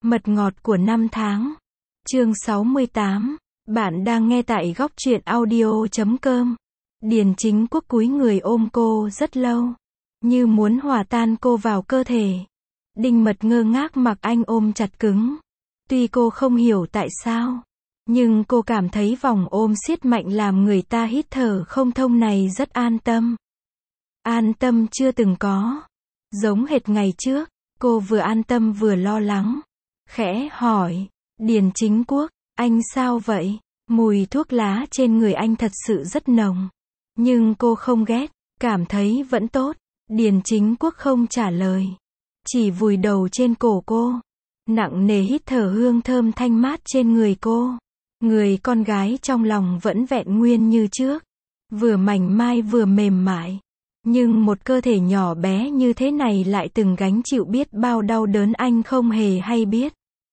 Mật ngọt của năm tháng. Chương 68. Bạn đang nghe tại góc truyện audio.com. Điền Chính Quốc cúi người ôm cô rất lâu, như muốn hòa tan cô vào cơ thể. Đinh Mật ngơ ngác mặc anh ôm chặt cứng. Tuy cô không hiểu tại sao, nhưng cô cảm thấy vòng ôm siết mạnh làm người ta hít thở không thông này rất an tâm. An tâm chưa từng có. Giống hệt ngày trước, cô vừa an tâm vừa lo lắng. Khẽ hỏi, Điền Chính Quốc, anh sao vậy? Mùi thuốc lá trên người anh thật sự rất nồng. Nhưng cô không ghét, cảm thấy vẫn tốt. Điền Chính Quốc không trả lời, chỉ vùi đầu trên cổ cô, nặng nề hít thở hương thơm thanh mát trên người cô. Người con gái trong lòng vẫn vẹn nguyên như trước, vừa mảnh mai vừa mềm mại. Nhưng một cơ thể nhỏ bé như thế này lại từng gánh chịu biết bao đau đớn anh không hề hay biết.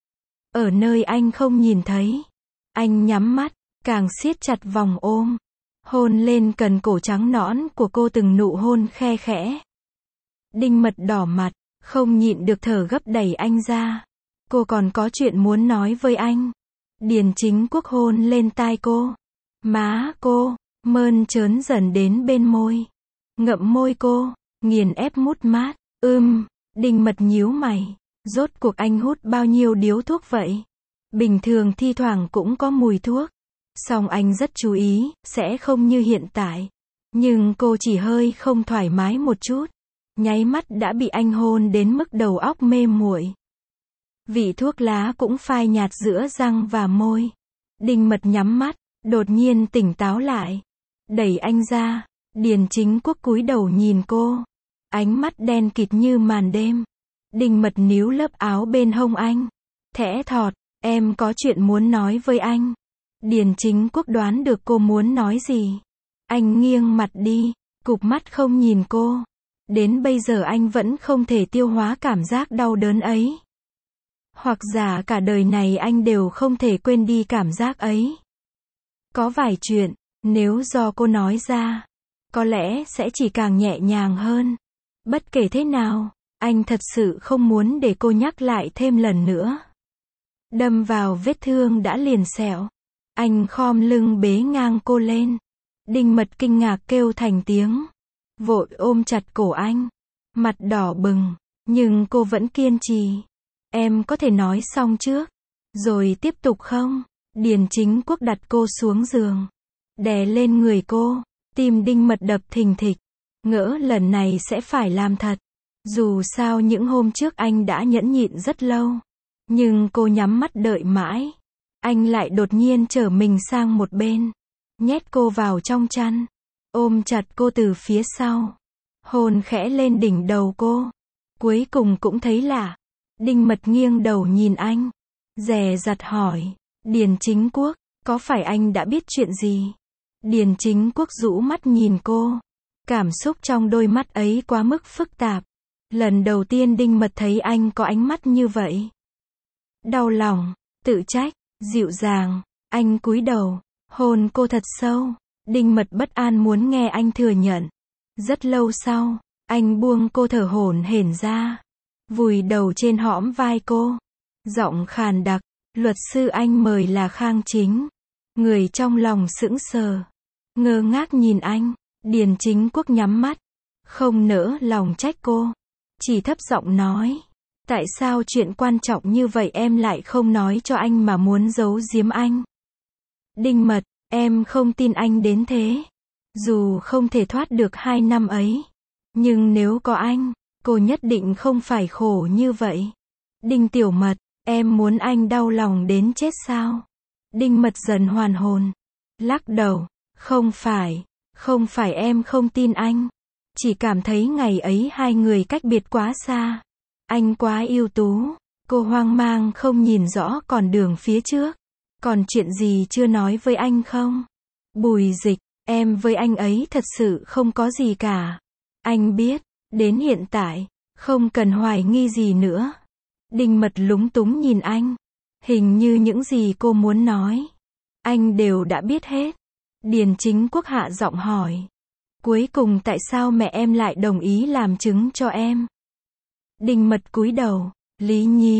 Ở nơi anh không nhìn thấy, anh nhắm mắt, càng siết chặt vòng ôm, hôn lên cần cổ trắng nõn của cô từng nụ hôn khe khẽ. Đinh Mật đỏ mặt, không nhịn được thở gấp đẩy anh ra. Cô còn có chuyện muốn nói với anh. Điền Chính Quốc hôn lên tai cô. Má cô, mơn trớn dần đến bên môi. Ngậm môi cô, nghiền ép mút mát. Đinh Mật nhíu mày. Rốt cuộc anh hút bao nhiêu điếu thuốc vậy? Bình thường thi thoảng cũng có mùi thuốc. Song anh rất chú ý, sẽ không như hiện tại. Nhưng cô chỉ hơi không thoải mái một chút. Nháy mắt đã bị anh hôn đến mức đầu óc mê muội. Vị thuốc lá cũng phai nhạt giữa răng và môi. Đinh Mật nhắm mắt, đột nhiên tỉnh táo lại. Đẩy anh ra, Điền Chính Quốc cúi đầu nhìn cô. Ánh mắt đen kịt như màn đêm. Đinh Mật níu lớp áo bên hông anh. Thẽ thọt, em có chuyện muốn nói với anh. Điền Chính Quốc đoán được cô muốn nói gì. Anh nghiêng mặt đi, cụp mắt không nhìn cô. Đến bây giờ anh vẫn không thể tiêu hóa cảm giác đau đớn ấy. Hoặc giả cả đời này anh đều không thể quên đi cảm giác ấy. Có vài chuyện, nếu do cô nói ra, có lẽ sẽ chỉ càng nhẹ nhàng hơn. Bất kể thế nào, anh thật sự không muốn để cô nhắc lại thêm lần nữa. Đâm vào vết thương đã liền sẹo. Anh khom lưng bế ngang cô lên. Đinh Mật kinh ngạc kêu thành tiếng. Vội ôm chặt cổ anh. Mặt đỏ bừng, nhưng cô vẫn kiên trì. Em có thể nói xong trước, rồi tiếp tục không? Điền Chính Quốc đặt cô xuống giường, đè lên người cô. Tim Đinh Mật đập thình thịch. Ngỡ lần này sẽ phải làm thật. Dù sao những hôm trước anh đã nhẫn nhịn rất lâu. Nhưng cô nhắm mắt đợi mãi. Anh lại đột nhiên trở mình sang một bên. Nhét cô vào trong chăn. Ôm chặt cô từ phía sau. Hôn khẽ lên đỉnh đầu cô. Cuối cùng cũng thấy lạ. Đinh Mật nghiêng đầu nhìn anh. Dè dặt hỏi. Điền Chính Quốc, có phải anh đã biết chuyện gì? Điền Chính Quốc rũ mắt nhìn cô. Cảm xúc trong đôi mắt ấy quá mức phức tạp. Lần đầu tiên Đinh Mật thấy anh có ánh mắt như vậy. Đau lòng, tự trách, dịu dàng. Anh cúi đầu, hôn cô thật sâu. Đinh Mật bất an muốn nghe anh thừa nhận. Rất lâu sau, anh buông cô thở hổn hển ra, vùi đầu trên hõm vai cô. Giọng khàn đặc, luật sư anh mời là Khang Chính. Người trong lòng sững sờ, ngơ ngác nhìn anh. Điền Chính Quốc nhắm mắt, không nỡ lòng trách cô, chỉ thấp giọng nói. Tại sao chuyện quan trọng như vậy em lại không nói cho anh mà muốn giấu giếm anh? Đinh Mật, em không tin anh đến thế. Dù không thể thoát được 2 năm ấy, nhưng nếu có anh, cô nhất định không phải khổ như vậy. Đinh Tiểu Mật, em muốn anh đau lòng đến chết sao? Đinh Mật dần hoàn hồn, lắc đầu. Không phải em không tin anh. Chỉ cảm thấy ngày ấy hai người cách biệt quá xa. Anh quá ưu tú. Cô hoang mang không nhìn rõ con đường phía trước. Còn chuyện gì chưa nói với anh không? Bùi Dịch, em với anh ấy thật sự không có gì cả. Anh biết, đến hiện tại, không cần hoài nghi gì nữa. Đinh Mật lúng túng nhìn anh. Hình như những gì cô muốn nói, anh đều đã biết hết. Điền Chính Quốc hạ giọng hỏi. Cuối cùng tại sao mẹ em lại đồng ý làm chứng cho em? Đinh Mật cúi đầu. Lý nhí,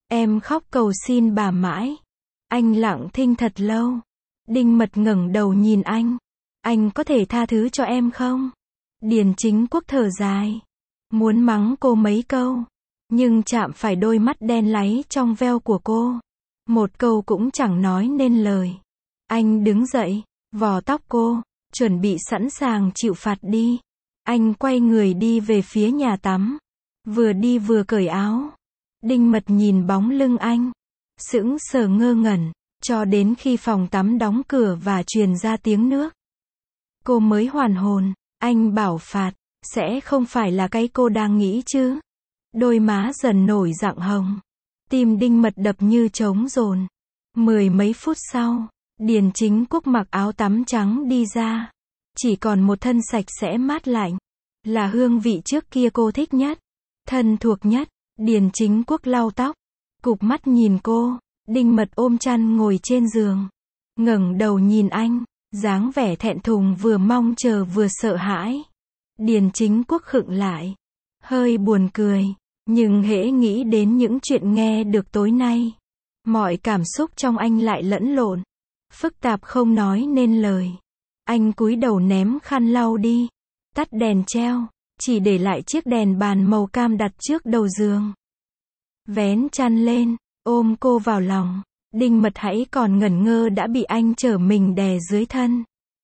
Em khóc cầu xin bà mãi. Anh lặng thinh thật lâu. Đinh Mật ngẩng đầu nhìn anh. Anh có thể tha thứ cho em không? Điền Chính Quốc thở dài. Muốn mắng cô mấy câu. Nhưng chạm phải đôi mắt đen láy trong veo của cô. Một câu cũng chẳng nói nên lời. Anh đứng dậy, vò tóc cô, chuẩn bị sẵn sàng chịu phạt đi. Anh quay người đi về phía nhà tắm. Vừa đi vừa cởi áo. Đinh Mật nhìn bóng lưng anh. Sững sờ ngơ ngẩn. Cho đến khi phòng tắm đóng cửa và truyền ra tiếng nước. Cô mới hoàn hồn. Anh bảo phạt. Sẽ không phải là cái cô đang nghĩ chứ. Đôi má dần nổi rạng hồng. Tim Đinh Mật đập như trống dồn. Mười mấy phút sau, Điền Chính Quốc mặc áo tắm trắng đi ra. Chỉ còn một thân sạch sẽ mát lạnh. Là hương vị trước kia cô thích nhất. Thân thuộc nhất. Điền Chính Quốc lau tóc. Cụp mắt nhìn cô. Đinh Mật ôm chăn ngồi trên giường. Ngẩng đầu nhìn anh. Dáng vẻ thẹn thùng vừa mong chờ vừa sợ hãi. Điền Chính Quốc khựng lại. Hơi buồn cười. Nhưng hễ nghĩ đến những chuyện nghe được tối nay. Mọi cảm xúc trong anh lại lẫn lộn. Phức tạp không nói nên lời. Anh cúi đầu ném khăn lau đi. Tắt đèn treo. Chỉ để lại chiếc đèn bàn màu cam đặt trước đầu giường. Vén chăn lên. Ôm cô vào lòng. Đinh Mật hãy còn ngẩn ngơ đã bị anh trở mình đè dưới thân.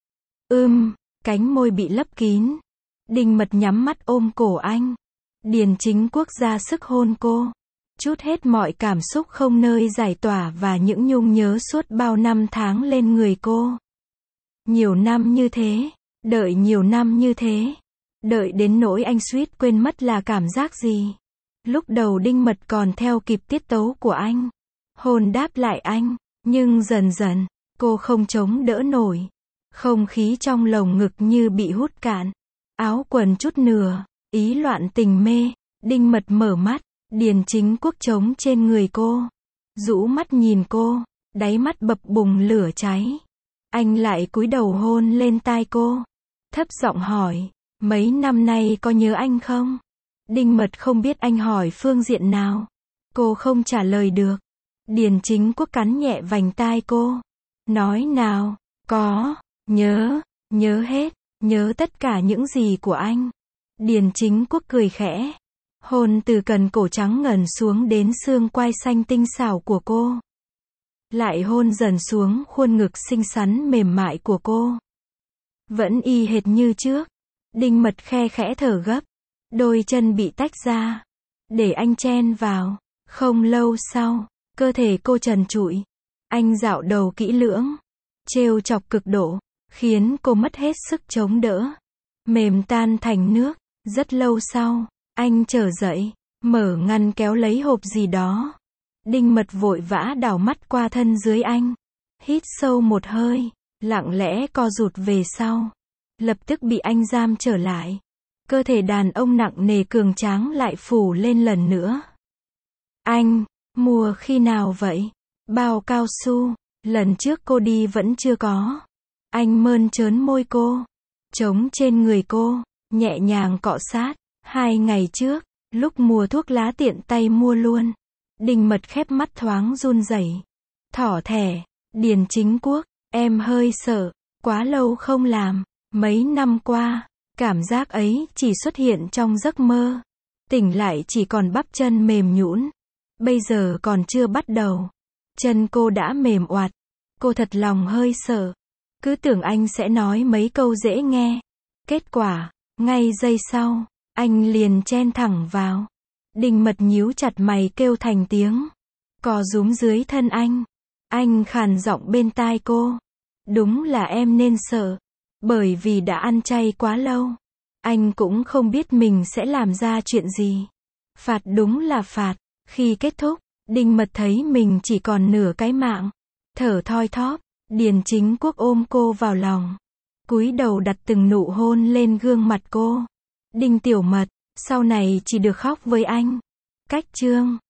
Cánh môi bị lấp kín. Đinh Mật nhắm mắt ôm cổ anh. Điền Chính Quốc ra sức hôn cô. Trút hết mọi cảm xúc không nơi giải tỏa và những nhung nhớ suốt bao năm tháng lên người cô. Nhiều năm như thế. Đợi nhiều năm như thế. Đợi đến nỗi anh suýt quên mất là cảm giác gì. Lúc đầu Đinh Mật còn theo kịp tiết tấu của anh. Hôn đáp lại anh. Nhưng dần dần, cô không chống đỡ nổi. Không khí trong lồng ngực như bị hút cạn. Áo quần chút nửa. Ý loạn tình mê. Đinh Mật mở mắt. Điền Chính Quốc trống trên người cô. Rũ mắt nhìn cô. Đáy mắt bập bùng lửa cháy. Anh lại cúi đầu hôn lên tai cô. Thấp giọng hỏi. Mấy năm nay có nhớ anh không? Đinh Mật không biết anh hỏi phương diện nào. Cô không trả lời được. Điền Chính Quốc cắn nhẹ vành tai cô. Nói nào. Có. Nhớ. Nhớ hết. Nhớ tất cả những gì của anh. Điền Chính Quốc cười khẽ. Hôn từ cần cổ trắng ngần xuống đến xương quai xanh tinh xảo của cô. Lại hôn dần xuống khuôn ngực xinh xắn mềm mại của cô. Vẫn y hệt như trước. Đinh Mật khe khẽ thở gấp. Đôi chân bị tách ra. Để anh chen vào. Không lâu sau, cơ thể cô trần trụi. Anh dạo đầu kỹ lưỡng. Trêu chọc cực độ. Khiến cô mất hết sức chống đỡ. Mềm tan thành nước. Rất lâu sau, anh trở dậy. Mở ngăn kéo lấy hộp gì đó. Đinh Mật vội vã đảo mắt qua thân dưới anh. Hít sâu một hơi. Lặng lẽ co rụt về sau. Lập tức bị anh giam trở lại. Cơ thể đàn ông nặng nề cường tráng lại phủ lên lần nữa. Anh, mua khi nào vậy? Bao cao su, lần trước cô đi vẫn chưa có. Anh mơn trớn môi cô. Trống trên người cô, nhẹ nhàng cọ sát. 2 ngày trước, lúc mua thuốc lá tiện tay mua luôn. Đinh Mật khép mắt thoáng run rẩy. Thỏ thẻ, Điền Chính Quốc, em hơi sợ. Quá lâu không làm. Mấy năm qua, cảm giác ấy chỉ xuất hiện trong giấc mơ. Tỉnh lại chỉ còn bắp chân mềm nhũn. Bây giờ còn chưa bắt đầu. Chân cô đã mềm oạt. Cô thật lòng hơi sợ. Cứ tưởng anh sẽ nói mấy câu dễ nghe. Kết quả, ngay giây sau, anh liền chen thẳng vào. Đinh Mật nhíu chặt mày kêu thành tiếng. Co rúm dưới thân anh. Anh khàn giọng bên tai cô. Đúng là em nên sợ. Bởi vì đã ăn chay quá lâu. Anh cũng không biết mình sẽ làm ra chuyện gì. Phạt đúng là phạt. Khi kết thúc, Đinh Mật thấy mình chỉ còn nửa cái mạng. Thở thoi thóp. Điền Chính Quốc ôm cô vào lòng. Cúi đầu đặt từng nụ hôn lên gương mặt cô. Đinh Tiểu Mật, sau này chỉ được khóc với anh. Cách chương